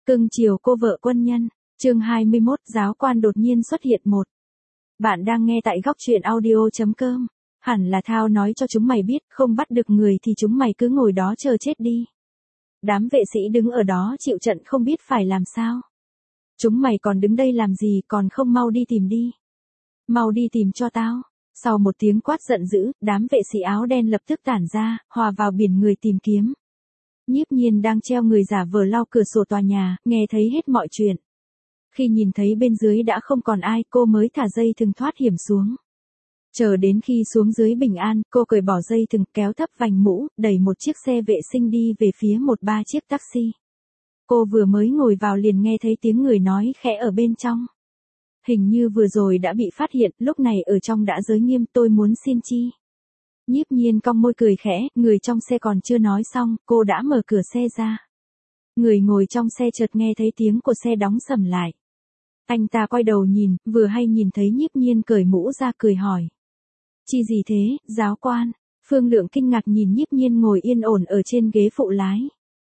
Cưng chiều cô vợ quân nhân. Chương 21, giáo quan đột nhiên xuất hiện một. Bạn đang nghe tại góc truyện audio.com. Hẳn là Thao nói cho chúng mày biết, không bắt được người thì chúng mày cứ ngồi đó chờ chết đi. Đám vệ sĩ đứng ở đó chịu trận không biết phải làm sao. Chúng mày còn đứng đây làm gì, còn không mau đi tìm đi. Mau đi tìm cho tao. Sau một tiếng quát giận dữ, đám vệ sĩ áo đen lập tức tản ra, hòa vào biển người tìm kiếm. Nhiếp Nhiên đang treo người giả vờ lau cửa sổ tòa nhà, nghe thấy hết mọi chuyện. Khi nhìn thấy bên dưới đã không còn ai, cô mới thả dây thừng thoát hiểm xuống. Chờ đến khi xuống dưới bình an, cô cởi bỏ dây thừng, kéo thấp vành mũ, đẩy một chiếc xe vệ sinh đi về phía 1-3 chiếc taxi. Cô vừa mới ngồi vào liền nghe thấy tiếng người nói khẽ ở bên trong. Hình như vừa rồi đã bị phát hiện, lúc này ở trong đã giới nghiêm, tôi muốn xin chi. Nhiếp Nhiên cong môi cười khẽ, người trong xe còn chưa nói xong, cô đã mở cửa xe ra. Người ngồi trong xe chợt nghe thấy tiếng của xe đóng sầm lại. Anh ta quay đầu nhìn, vừa hay nhìn thấy Nhiếp Nhiên cởi mũ ra cười hỏi. Chi gì thế, giáo quan? Phương Lượng kinh ngạc nhìn Nhiếp Nhiên ngồi yên ổn ở trên ghế phụ lái.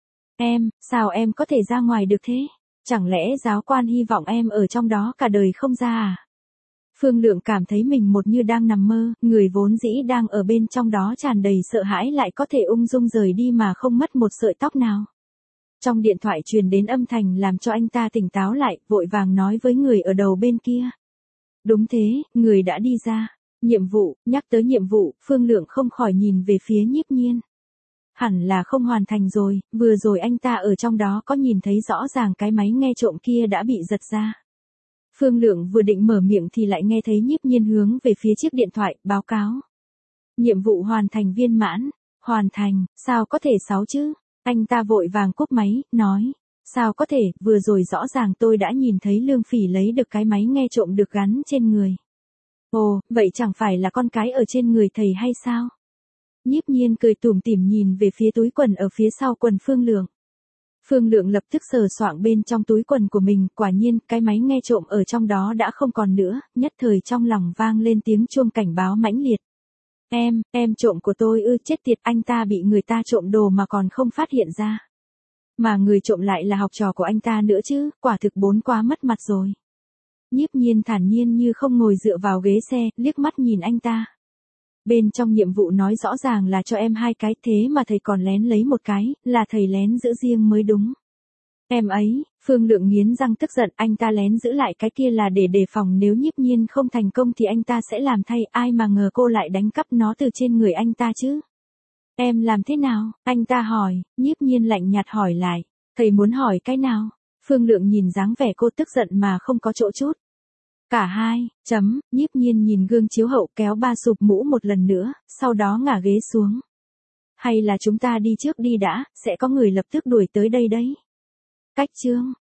Sao em có thể ra ngoài được thế? Chẳng lẽ giáo quan hy vọng em ở trong đó cả đời không ra à? Phương Lượng cảm thấy mình một như đang nằm mơ, người vốn dĩ đang ở bên trong đó tràn đầy sợ hãi lại có thể ung dung rời đi mà không mất một sợi tóc nào. Trong điện thoại truyền đến âm thanh làm cho anh ta tỉnh táo lại, vội vàng nói với người ở đầu bên kia. Đúng thế, người đã đi ra. Nhiệm vụ, nhắc tới nhiệm vụ, Phương Lượng không khỏi nhìn về phía Nhiếp Nhiên. Hẳn là không hoàn thành rồi, vừa rồi anh ta ở trong đó có nhìn thấy rõ ràng cái máy nghe trộm kia đã bị giật ra. Phương Lượng vừa định mở miệng thì lại nghe thấy Nhiếp Nhiên hướng về phía chiếc điện thoại, báo cáo. Nhiệm vụ hoàn thành viên mãn. Hoàn thành, sao có thể 6 chứ? Anh ta vội vàng cúp máy, nói. Sao có thể, vừa rồi rõ ràng tôi đã nhìn thấy Lương Phỉ lấy được cái máy nghe trộm được gắn trên người. Ồ, vậy chẳng phải là con cái ở trên người thầy hay sao? Nhiếp Nhiên cười tủm tỉm nhìn về phía túi quần ở phía sau quần Phương Lượng. Phương Lượng lập tức sờ soạng bên trong túi quần của mình, quả nhiên, cái máy nghe trộm ở trong đó đã không còn nữa, nhất thời trong lòng vang lên tiếng chuông cảnh báo mãnh liệt. Em trộm của tôi ư, chết tiệt, anh ta bị người ta trộm đồ mà còn không phát hiện ra. Mà người trộm lại là học trò của anh ta nữa chứ, quả thực bốn quá mất mặt rồi. Nhiếp Nhiên thản nhiên như không ngồi dựa vào ghế xe, liếc mắt nhìn anh ta. Bên trong nhiệm vụ nói rõ ràng là cho em 2 cái, thế mà thầy còn lén lấy một cái, là thầy lén giữ riêng mới đúng. Em ấy, Phương Lượng nghiến răng tức giận, anh ta lén giữ lại cái kia là để đề phòng nếu Nhiếp Nhiên không thành công thì anh ta sẽ làm thay, ai mà ngờ cô lại đánh cắp nó từ trên người anh ta chứ. Em làm thế nào? Anh ta hỏi, Nhiếp Nhiên lạnh nhạt hỏi lại, thầy muốn hỏi cái nào? Phương Lượng nhìn dáng vẻ cô tức giận mà không có chỗ chút. Cả hai, Nhiếp Nhiên nhìn gương chiếu hậu kéo ba sụp mũ một lần nữa, sau đó ngả ghế xuống. Hay là chúng ta đi trước đi đã, sẽ có người lập tức đuổi tới đây đấy. Cách chương.